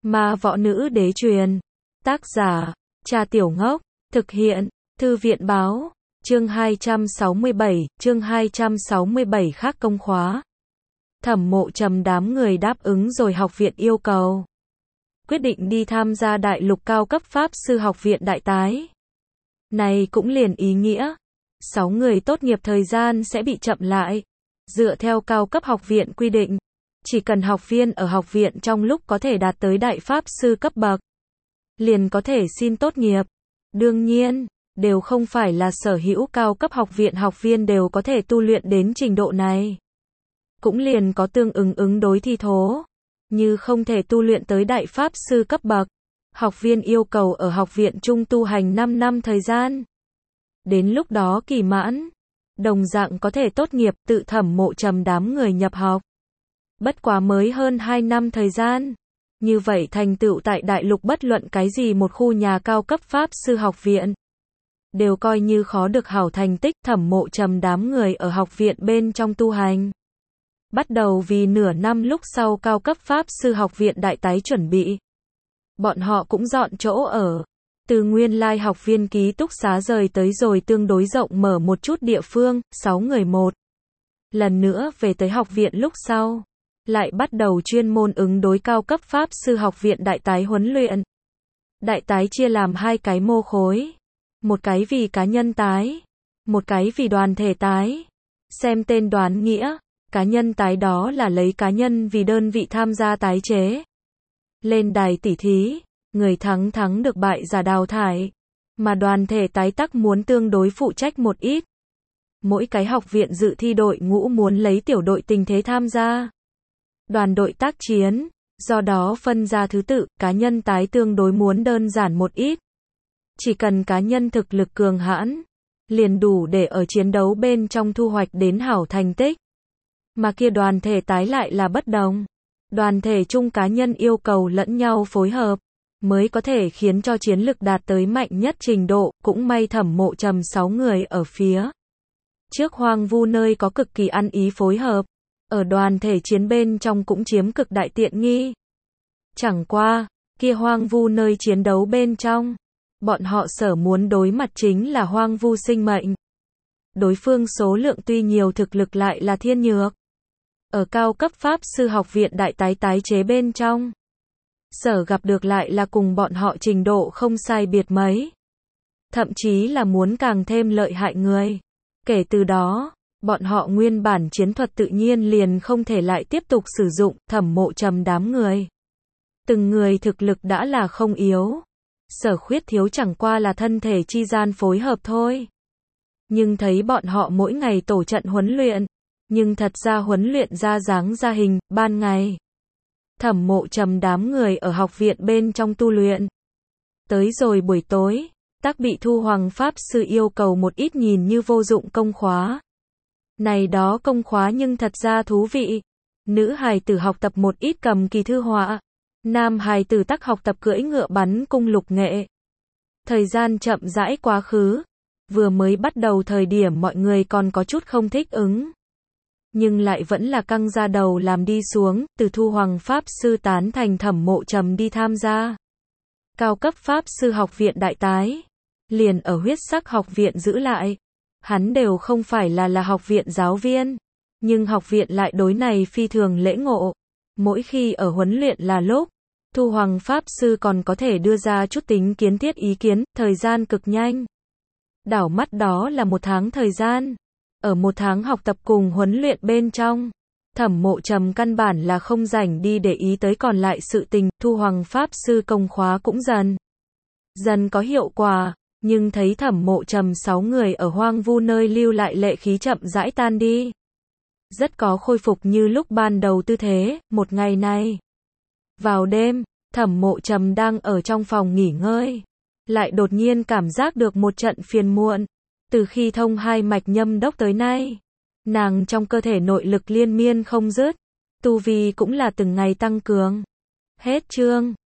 Ma Võ Nữ Đế Truyền. Tác giả, Cha Tiểu Ngốc. Thực hiện, Thư viện Báo. Chương 267 khác công khóa. Thẩm Mộ Trầm đám người đáp ứng rồi học viện yêu cầu. Quyết định đi tham gia đại lục cao cấp Pháp sư học viện đại tái. Này cũng liền ý nghĩa, 6 người tốt nghiệp thời gian sẽ bị chậm lại. Dựa theo cao cấp học viện quy định, chỉ cần học viên ở học viện trong lúc có thể đạt tới đại Pháp sư cấp bậc, liền có thể xin tốt nghiệp. Đương nhiên, đều không phải là sở hữu cao cấp học viện học viên đều có thể tu luyện đến trình độ này. Cũng liền có tương ứng đối thi thố. Như không thể tu luyện tới đại Pháp sư cấp bậc, học viên yêu cầu ở học viện trung tu hành 5 năm thời gian. Đến lúc đó kỳ mãn, đồng dạng có thể tốt nghiệp. Tự Thẩm Mộ Trầm đám người nhập học. Bất quá mới hơn 2 năm thời gian. Như vậy thành tựu tại đại lục bất luận cái gì một khu nhà cao cấp Pháp sư học viện, đều coi như khó được hảo thành tích. Thẩm Mộ Trầm đám người ở học viện bên trong tu hành. Bắt đầu vì nửa năm lúc sau cao cấp Pháp sư học viện đại tái chuẩn bị. Bọn họ cũng dọn chỗ ở. Từ nguyên lai học viên ký túc xá rời tới rồi tương đối rộng mở một chút địa phương, 6 người một lần nữa về tới học viện lúc sau. Lại bắt đầu chuyên môn ứng đối cao cấp Pháp sư học viện đại tái huấn luyện. Đại tái chia làm 2 cái mô khối. Một cái vì cá nhân tái, một cái vì đoàn thể tái. Xem tên đoán nghĩa, cá nhân tái đó là lấy cá nhân vì đơn vị tham gia tái chế. Lên đài tỉ thí, người thắng được bại giả đào thải. Mà đoàn thể tái tắc muốn tương đối phụ trách một ít. Mỗi cái học viện dự thi đội ngũ muốn lấy tiểu đội tình thế tham gia. Đoàn đội tác chiến, do đó phân ra thứ tự. Cá nhân tái tương đối muốn đơn giản một ít. Chỉ cần cá nhân thực lực cường hãn, liền đủ để ở chiến đấu bên trong thu hoạch đến hảo thành tích. Mà kia đoàn thể tái lại là bất đồng. Đoàn thể chung cá nhân yêu cầu lẫn nhau phối hợp, mới có thể khiến cho chiến lực đạt tới mạnh nhất trình độ. Cũng may Thẩm Mộ Trầm 6 người ở phía trước hoang vu nơi có cực kỳ ăn ý phối hợp. Ở đoàn thể chiến bên trong cũng chiếm cực đại tiện nghi. Chẳng qua, kia hoang vu nơi chiến đấu bên trong, bọn họ sở muốn đối mặt chính là hoang vu sinh mệnh. Đối phương số lượng tuy nhiều thực lực lại là thiên nhược. Ở cao cấp Pháp sư học viện đại tái chế bên trong, sở gặp được lại là cùng bọn họ trình độ không sai biệt mấy. Thậm chí là muốn càng thêm lợi hại người. Kể từ đó, bọn họ nguyên bản chiến thuật tự nhiên liền không thể lại tiếp tục sử dụng. Thẩm Mộ Trầm đám người, từng người thực lực đã là không yếu. Sở khuyết thiếu chẳng qua là thân thể chi gian phối hợp thôi. Nhưng thấy bọn họ mỗi ngày tổ trận huấn luyện, nhưng thật ra huấn luyện ra dáng ra hình. Ban ngày, Thẩm Mộ Trầm đám người ở học viện bên trong tu luyện. Tới rồi buổi tối, tắc bị Thu Hoàng Pháp sư yêu cầu một ít nhìn như vô dụng công khóa. Này đó công khóa nhưng thật ra thú vị. Nữ hài tử học tập một ít cầm kỳ thư họa. Nam hài tử tắc học tập cưỡi ngựa bắn cung lục nghệ. Thời gian chậm rãi quá khứ. Vừa mới bắt đầu thời điểm mọi người còn có chút không thích ứng. Nhưng lại vẫn là căng ra đầu làm đi xuống. Từ Thu Hoàng Pháp sư tán thành Thẩm Mộ Trầm đi tham gia cao cấp Pháp sư học viện đại tái. Liền ở huyết sắc học viện giữ lại. Hắn đều không phải là học viện giáo viên. Nhưng học viện lại đối này phi thường lễ ngộ. Mỗi khi ở huấn luyện là lúc, Thu Hoàng Pháp sư còn có thể đưa ra chút tính kiến thiết ý kiến. Thời gian cực nhanh. Đảo mắt đó là 1 tháng thời gian. Ở 1 tháng học tập cùng huấn luyện bên trong, Thẩm Mộ Trầm căn bản là không rảnh đi để ý tới còn lại sự tình. Thu Hoàng Pháp sư công khóa cũng dần có hiệu quả. Nhưng thấy Thẩm Mộ Trầm 6 người ở hoang vu nơi lưu lại lệ khí chậm rãi tan đi. Rất có khôi phục như lúc ban đầu tư thế. Một ngày này, vào đêm, Thẩm Mộ Trầm đang ở trong phòng nghỉ ngơi. Lại đột nhiên cảm giác được một trận phiền muộn. Từ khi thông 2 mạch nhâm đốc tới nay, nàng trong cơ thể nội lực liên miên không dứt. Tu vi cũng là từng ngày tăng cường. Hết chương.